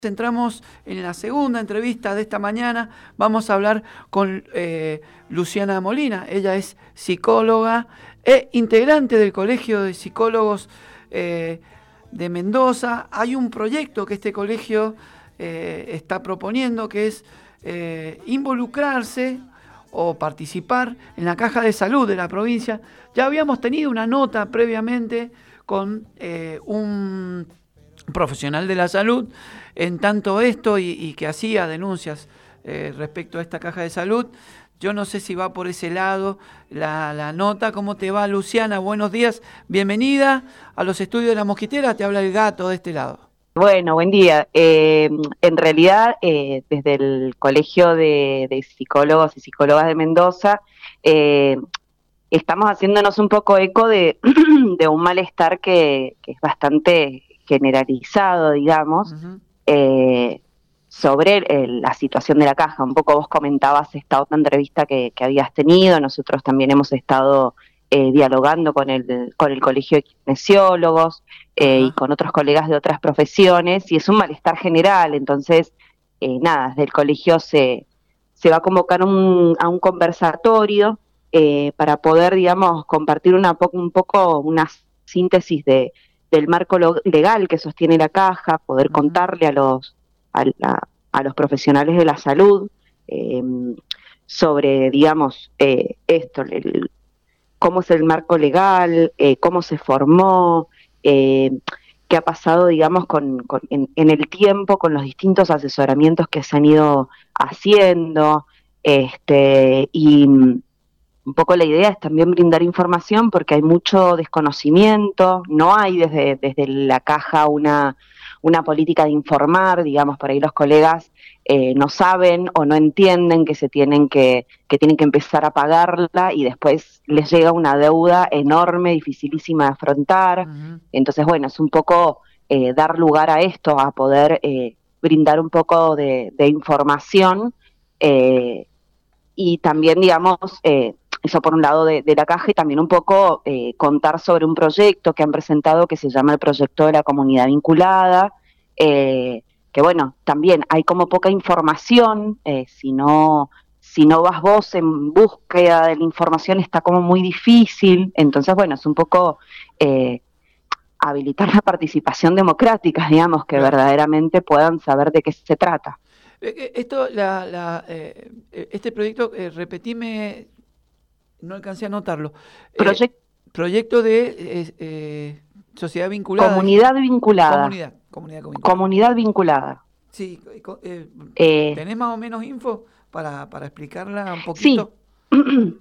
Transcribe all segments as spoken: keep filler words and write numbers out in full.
Entramos en la segunda entrevista de esta mañana. Vamos a hablar con eh, Luciana Molina. Ella es psicóloga e integrante del Colegio de Psicólogos eh, de Mendoza. Hay un proyecto que este colegio eh, está proponiendo, que es eh, involucrarse o participar en la caja de salud de la provincia. Ya habíamos tenido una nota previamente con eh, un profesional de la salud en tanto esto y, y que hacía denuncias eh, respecto a esta caja de salud. Yo no sé si va por ese lado la, la nota. ¿Cómo te va, Luciana? Buenos días, bienvenida a los estudios de La Mosquitera. Te habla el gato de este lado. Bueno, buen día. Eh, en realidad, eh, desde el Colegio de, de Psicólogos y Psicólogas de Mendoza, eh, estamos haciéndonos un poco eco de, de un malestar que, que es bastante generalizado, digamos, uh-huh. eh, sobre el, la situación de la caja. Un poco vos comentabas esta otra entrevista que, que habías tenido. Nosotros también hemos estado eh, dialogando con el, con el Colegio de Kinesiólogos eh, uh-huh. y con otros colegas de otras profesiones, y es un malestar general. Entonces, eh, nada, desde el colegio se, se va a convocar un, a un conversatorio eh, para poder, digamos, compartir una po- un poco una síntesis de del marco legal que sostiene la caja, poder uh-huh. contarle a los a, la, a los profesionales de la salud eh, sobre, digamos, eh, esto, el, cómo es el marco legal, eh, cómo se formó, eh, qué ha pasado, digamos, con, con en, en el tiempo con los distintos asesoramientos que se han ido haciendo, este, y un poco la idea es también brindar información porque hay mucho desconocimiento, no hay desde, desde la caja una, una política de informar, digamos, por ahí los colegas eh, no saben o no entienden que se tienen que, que tienen que empezar a pagarla y después les llega una deuda enorme, dificilísima de afrontar. Uh-huh. Entonces, bueno, es un poco eh, dar lugar a esto, a poder eh, brindar un poco de, de información eh, y también, digamos, eh, eso por un lado de, de la caja, y también un poco eh, contar sobre un proyecto que han presentado que se llama el Proyecto de la Comunidad Vinculada, eh, que bueno, también hay como poca información, eh, si no, si no vas vos en búsqueda de la información está como muy difícil. Entonces bueno, es un poco eh, habilitar la participación democrática, digamos, que claro. verdaderamente puedan saber de qué se trata. Esto, la, la, eh, este proyecto, eh, repetime, no alcancé a notarlo. Proyecto, eh, proyecto de eh, eh, sociedad vinculada. Comunidad vinculada. Comunidad, comunidad vinculada. Comunidad vinculada. Sí, eh, eh, ¿tenés más o menos info para, para explicarla un poquito? Sí.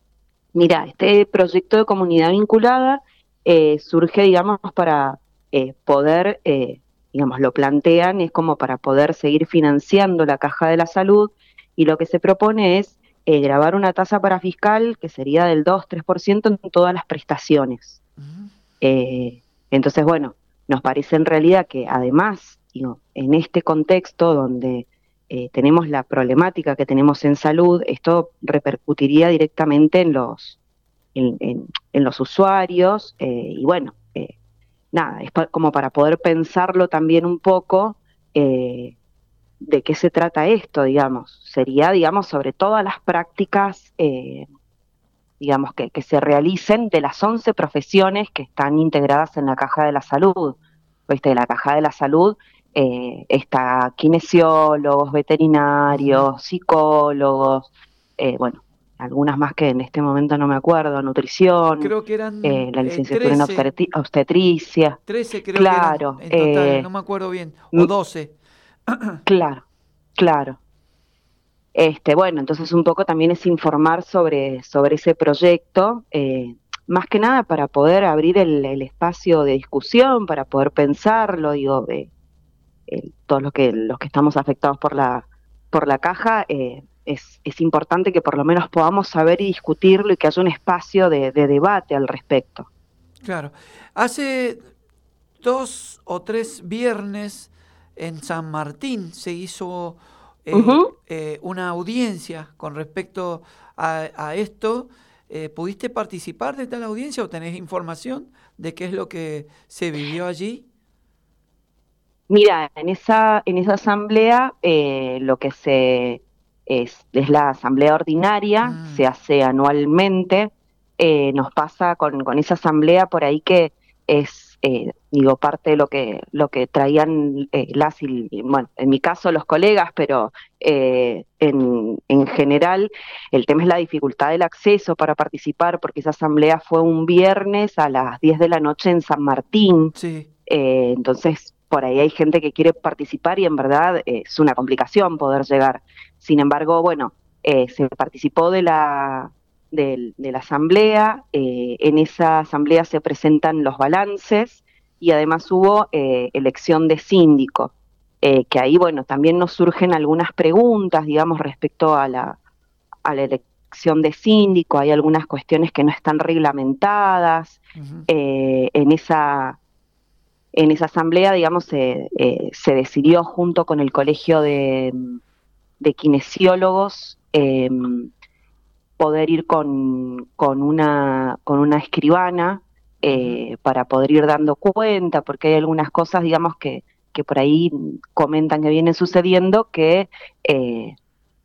Mira, este proyecto de comunidad vinculada eh, surge, digamos, para eh, poder, eh, digamos, lo plantean, es como para poder seguir financiando la Caja de la Salud, y lo que se propone es eh, grabar una tasa para fiscal que sería del dos a tres por ciento en todas las prestaciones. Uh-huh. Eh, entonces, bueno, nos parece en realidad que además, digo, en este contexto donde eh, tenemos la problemática que tenemos en salud, esto repercutiría directamente en los, en, en, en los usuarios, eh, y bueno, eh, nada, es pa- como para poder pensarlo también un poco, eh, de qué se trata esto, digamos. Sería, digamos, sobre todas las prácticas, eh, digamos, que, que se realicen de las once profesiones que están integradas en la Caja de la Salud. ¿Viste? De la Caja de la Salud eh, está kinesiólogos, veterinarios, psicólogos, eh, bueno, algunas más que en este momento no me acuerdo, nutrición, creo que eran eh, la licenciatura eh, en obstetri- obstetricia. trece creo claro, que eran en total, eh, no me acuerdo bien, o doce. Claro, claro. Este, bueno, entonces un poco también es informar sobre, sobre ese proyecto, eh, más que nada para poder abrir el, el espacio de discusión, para poder pensarlo, digo, de eh, todos los que, los que estamos afectados por la, por la caja, eh, es, es importante que por lo menos podamos saber y discutirlo y que haya un espacio de, de debate al respecto. Claro. Hace dos o tres viernes en San Martín se hizo eh, uh-huh. eh, una audiencia con respecto a, a esto. Eh, ¿Pudiste participar de tal audiencia o tenés información de qué es lo que se vivió allí? Mira, en esa, en esa asamblea eh, lo que se es, es la asamblea ordinaria, Mm, se hace anualmente. Eh, nos pasa con, con esa asamblea por ahí que es, eh, digo, parte de lo que, lo que traían eh, las, y, y, bueno, en mi caso los colegas, pero eh, en, en general el tema es la dificultad del acceso para participar, porque esa asamblea fue un viernes a las diez de la noche en San Martín. sí. Eh, entonces, por ahí hay gente que quiere participar y en verdad eh, es una complicación poder llegar. Sin embargo, bueno, eh, se participó de la, de, de la asamblea, eh, en esa asamblea se presentan los balances y además hubo eh, elección de síndico, eh, que ahí, bueno, también nos surgen algunas preguntas, digamos, respecto a la, a la elección de síndico, hay algunas cuestiones que no están reglamentadas. Ujú. Eh, en esa en esa asamblea, digamos, se, eh, se decidió junto con el Colegio de, de Kinesiólogos eh, poder ir con, con, una, con una escribana Ujú. eh, para poder ir dando cuenta, porque hay algunas cosas, digamos, que, que por ahí comentan que vienen sucediendo que eh,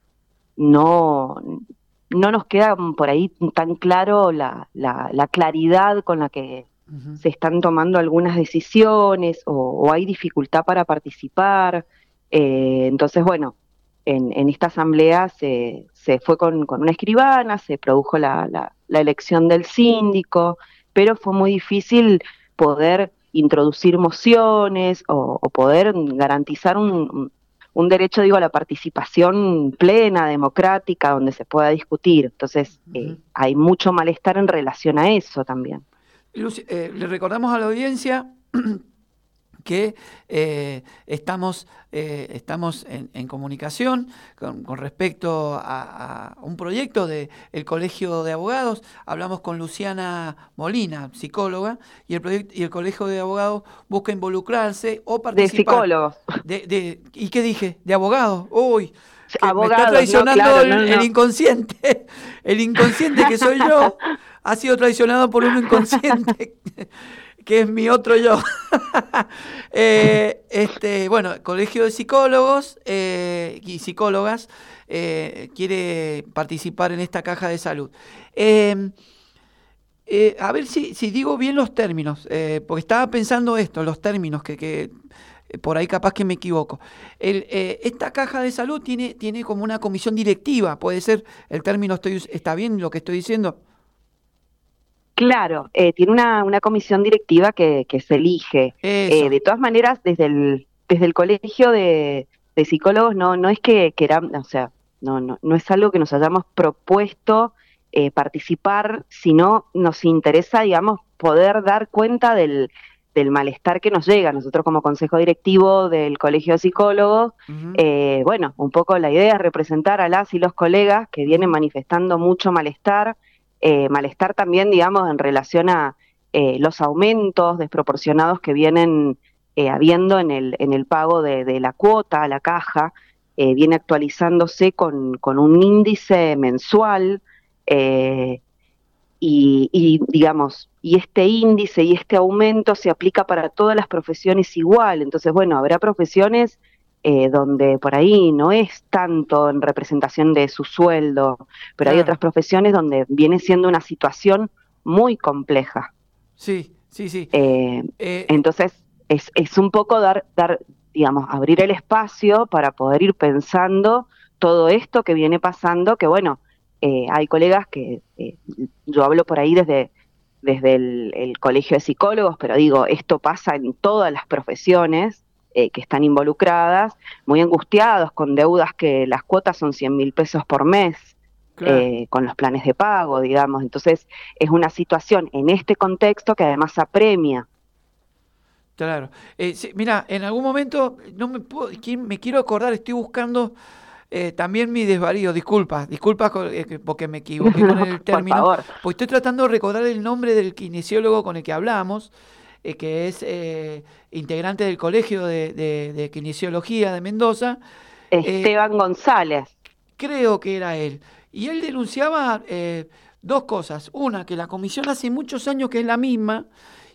no, no nos queda por ahí tan claro la, la, la claridad con la que Ujú. se están tomando algunas decisiones o, o hay dificultad para participar. Eh, entonces, bueno, en, en esta asamblea se, se fue con, con una escribana, se produjo la, la, la elección del síndico, pero fue muy difícil poder introducir mociones o, o poder garantizar un, un derecho, digo, a la participación plena, democrática, donde se pueda discutir. Entonces, eh, Ujú. hay mucho malestar en relación a eso también. Luci- eh, le recordamos a la audiencia que eh, estamos, eh, estamos en, en comunicación con, con respecto a, a un proyecto del Colegio de Abogados. Hablamos con Luciana Molina, psicóloga, y el, proyecto, y el Colegio de Abogados busca involucrarse o De participar. psicólogos, De, de, ¿Y qué dije? ¿De abogados? Uy, que me está abogados, no, traicionando claro, el, no, el no. inconsciente. El inconsciente que soy yo ha sido traicionado por un inconsciente que es mi otro yo. eh, este, bueno, Colegio de Psicólogos eh, y Psicólogas eh, quiere participar en esta caja de salud. Eh, eh, a ver si, si digo bien los términos, eh, porque estaba pensando esto, los términos, que, que eh, por ahí capaz que me equivoco. El, eh, esta caja de salud tiene, tiene como una comisión directiva, puede ser, el término estoy, está bien lo que estoy diciendo. Claro, eh, tiene una, una comisión directiva que, que se elige. Eh, Eso. de todas maneras, desde el, desde el colegio de, de psicólogos no, no es que queramos, o sea, no, no, no es algo que nos hayamos propuesto eh, participar, sino nos interesa, digamos, poder dar cuenta del, del malestar que nos llega. Nosotros como consejo directivo del colegio de psicólogos, Ujú, eh, bueno, un poco la idea es representar a las y los colegas que vienen ujú. manifestando mucho malestar, eh, malestar también, digamos, en relación a eh, los aumentos desproporcionados que vienen eh, habiendo en el, en el pago de, de la cuota a la caja, eh, viene actualizándose con, con un índice mensual, eh, y, y, digamos, y este índice y este aumento se aplica para todas las profesiones igual. Entonces, bueno, habrá profesiones eh, donde por ahí no es tanto en representación de su sueldo, pero hay otras Claro, profesiones donde viene siendo una situación muy compleja. sí, sí, sí. Eh, Eh, entonces, es, es un poco dar, dar, digamos, abrir el espacio para poder ir pensando todo esto que viene pasando, que bueno, eh, hay colegas que, eh, yo hablo por ahí desde, desde el, el colegio de psicólogos, pero digo, esto pasa en todas las profesiones eh, que están involucradas, muy angustiados con deudas que las cuotas son cien mil pesos por mes. claro, Eh, con los planes de pago, digamos. Entonces, es una situación en este contexto que además apremia. claro. Eh, sí, mira, en algún momento no me puedo, qui- me quiero acordar, estoy buscando eh, también mi desvarío, disculpas, disculpas co- eh, que- porque me equivoqué con No, el por término, favor. porque estoy tratando de recordar el nombre del kinesiólogo con el que hablamos, eh, que es eh, integrante del Colegio de, de- de Kinesiología de Mendoza. eh, Esteban González. Creo que era él. Y él denunciaba eh, dos cosas. Una, que la comisión hace muchos años que es la misma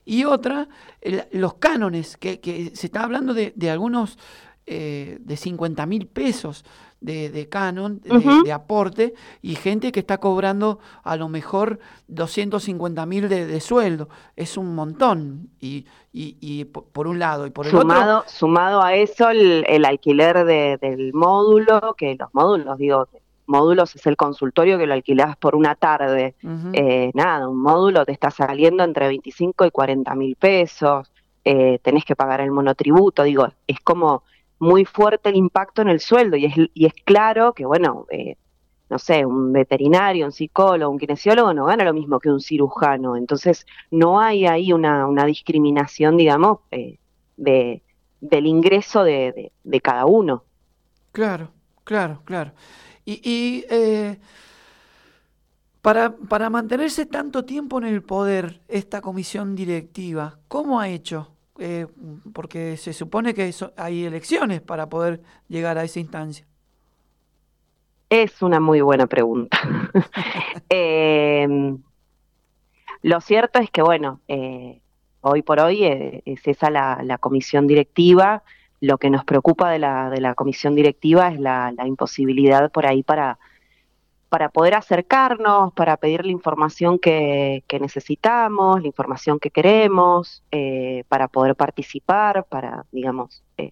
Y otra, el, los cánones, que, que se está hablando de, de algunos, eh, de cincuenta mil pesos de, de canon, de, Uh-huh. de aporte, y gente que está cobrando a lo mejor doscientos cincuenta mil de, de sueldo. Es un montón, y, y, y por, por un lado, y por el otro... Sumado, sumado a eso el, el alquiler de, del módulo, que los módulos, digo, módulos es el consultorio que lo alquilás por una tarde. Uh-huh. Eh, nada, un módulo te está saliendo entre veinticinco y cuarenta mil pesos, eh, tenés que pagar el monotributo, digo, es como muy fuerte el impacto en el sueldo y es, y es claro que, bueno, eh, no sé, un veterinario, un psicólogo, un kinesiólogo no gana lo mismo que un cirujano, entonces no hay ahí una, una discriminación, digamos, eh, de, del ingreso de, de, de cada uno. Claro, claro, claro. Y, y eh, para, para mantenerse tanto tiempo en el poder, esta comisión directiva, ¿cómo ha hecho? Eh, porque se supone que eso, hay elecciones para poder llegar a esa instancia. Es una muy buena pregunta. eh, lo cierto es que, bueno, eh, hoy por hoy eh, es esa la, la comisión directiva. Lo que nos preocupa de la, de la comisión directiva es la, la imposibilidad por ahí para, para poder acercarnos, para pedir la información que, que necesitamos, la información que queremos, eh, para poder participar, para, digamos, eh,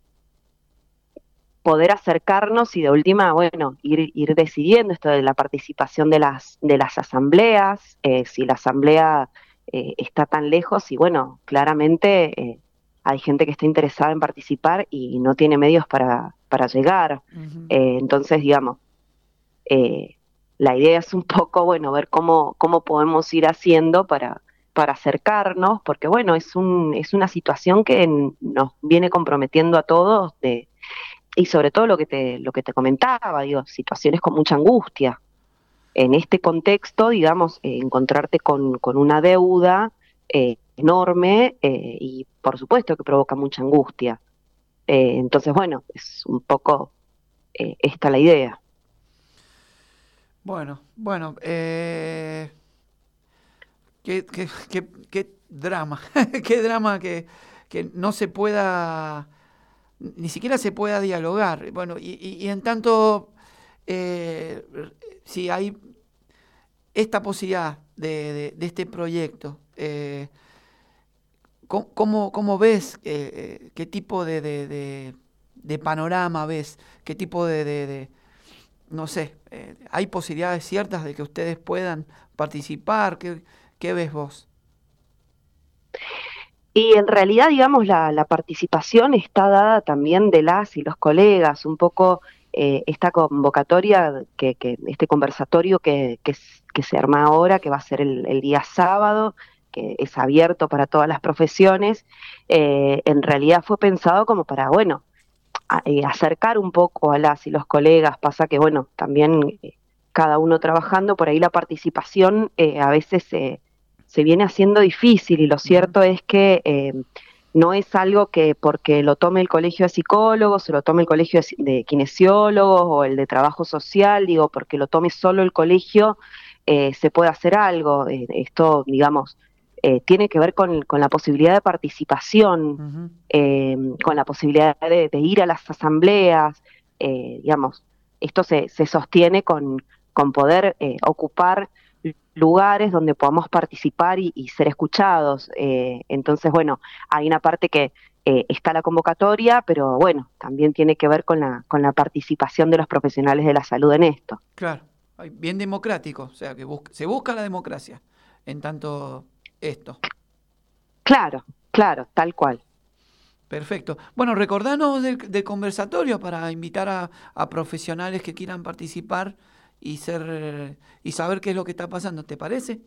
poder acercarnos y de última, bueno, ir, ir decidiendo esto de la participación de las, de las asambleas, eh, si la asamblea eh, está tan lejos y bueno, claramente eh, hay gente que está interesada en participar y no tiene medios para, para llegar. Uh-huh. Eh, entonces, digamos, eh, la idea es un poco, bueno, ver cómo, cómo podemos ir haciendo para, para acercarnos, porque bueno, es, un, es una situación que nos viene comprometiendo a todos de y sobre todo lo que te, lo que te comentaba, digo, situaciones con mucha angustia. En este contexto, digamos, eh, encontrarte con, con una deuda eh, enorme eh, y por supuesto que provoca mucha angustia. Eh, entonces, bueno, es un poco eh, esta la idea. Bueno, bueno, eh, qué, qué, qué, qué drama, qué drama que, que no se pueda... ni siquiera se pueda dialogar. Bueno, y, y, y en tanto, eh, si hay esta posibilidad de, de, de este proyecto, eh, ¿cómo, cómo ves? Eh, ¿Qué tipo de, de, de, de panorama ves? ¿Qué tipo de, de, de no sé, eh, hay posibilidades ciertas de que ustedes puedan participar? ¿Qué, qué ves vos? Y en realidad, digamos, la, la participación está dada también de las y los colegas, un poco eh, esta convocatoria, que, que este conversatorio que, que, que se arma ahora, que va a ser el, el día sábado, que es abierto para todas las profesiones, eh, en realidad fue pensado como para, bueno, a, eh, acercar un poco a las y los colegas. Pasa que, bueno, también eh, cada uno trabajando, por ahí la participación eh, a veces se... Eh, se viene haciendo difícil y lo cierto es que eh, no es algo que porque lo tome el colegio de psicólogos o lo tome el colegio de, de kinesiólogos o el de trabajo social, digo, porque lo tome solo el colegio, eh, se puede hacer algo. Eh, esto, digamos, eh, tiene que ver con, con la posibilidad de participación, uh-huh. eh, con la posibilidad de, de ir a las asambleas, eh, digamos, esto se, se sostiene con, con poder eh, ocupar lugares donde podamos participar y, y ser escuchados. Eh, entonces, bueno, hay una parte que eh, está la convocatoria, pero bueno, también tiene que ver con la, con la participación de los profesionales de la salud en esto. Claro, bien democrático, o sea, que busca, se busca la democracia en tanto esto. Claro, claro, tal cual. Perfecto. Bueno, recordanos del, del conversatorio para invitar a, a profesionales que quieran participar y ser y saber qué es lo que está pasando, ¿te parece?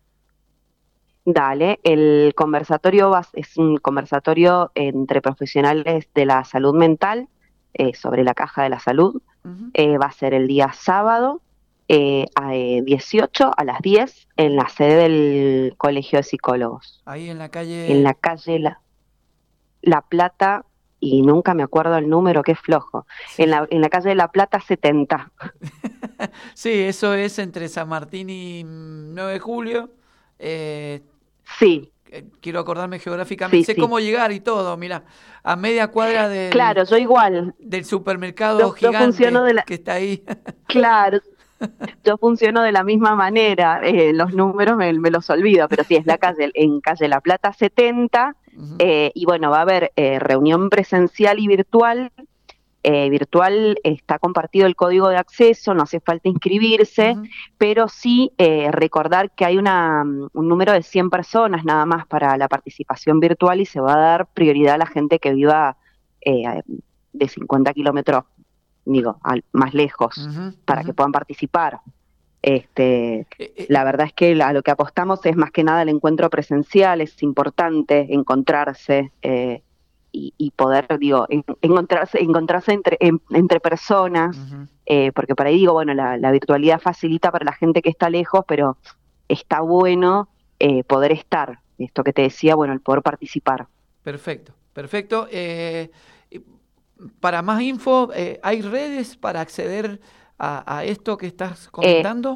Dale, el conversatorio va, es un conversatorio entre profesionales de la salud mental eh, sobre la caja de la salud. Uh-huh. Eh, va a ser el día sábado eh, a dieciocho a las diez en la sede del Colegio de Psicólogos. Ahí en la calle... En la calle La, la Plata, y nunca me acuerdo el número, que es flojo. Sí. En, la, en la calle de La Plata setenta. Sí, eso es entre San Martín y nueve de julio. Eh, sí, eh, quiero acordarme geográficamente, Sí, sé sí. cómo llegar y todo, mira, a media cuadra del, Claro, yo igual. del supermercado Yo, yo funciono gigante de la, que está ahí. claro, yo funciono de la misma manera. Eh, los números me, me los olvido, pero sí, es la calle, en calle La Plata setenta, Ujú, eh, y bueno, va a haber eh, reunión presencial y virtual. Eh, virtual está compartido el código de acceso, no hace falta inscribirse, ujú. pero sí eh, recordar que hay una, un número de cien personas nada más para la participación virtual y se va a dar prioridad a la gente que viva eh, de cincuenta kilómetros, digo, al, más lejos, Ujú, para que ujú. puedan participar. Este, Eh, eh, la verdad es que a lo que apostamos es más que nada el encuentro presencial, es importante encontrarse eh, y, y poder, digo, en, encontrarse, encontrarse entre, en, entre personas, ujú. eh, porque por ahí digo, bueno, la, la, virtualidad facilita para la gente que está lejos, pero está bueno eh, poder estar, esto que te decía, bueno, el poder participar. Perfecto, perfecto. Eh, y para más info, eh, ¿hay redes para acceder a, a esto que estás Eh, comentando?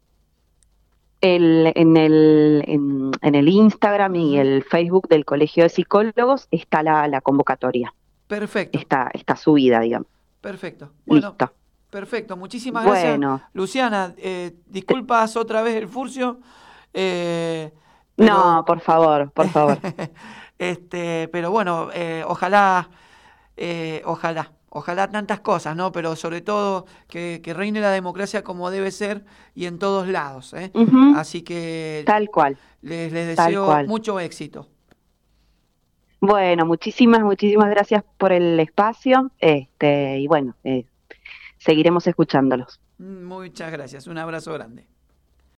El, en, el, en, en el Instagram y Ujú. el Facebook del Colegio de Psicólogos está la, la convocatoria, Perfecto, está, está subida, digamos. perfecto. Bueno, Listo. perfecto. Muchísimas gracias, Bueno, Luciana. Eh, te- disculpas otra vez el furcio, eh, no, pero por favor, por favor. este, pero bueno, eh, ojalá, eh, ojalá, ojalá tantas cosas, ¿no? Pero sobre todo que, que reine la democracia como debe ser y en todos lados, ¿eh? Ujú, Así que tal cual, les, les tal deseo cual. mucho éxito. Bueno, muchísimas, muchísimas gracias por el espacio, este, y bueno, eh, seguiremos escuchándolos. Muchas gracias. Un abrazo grande.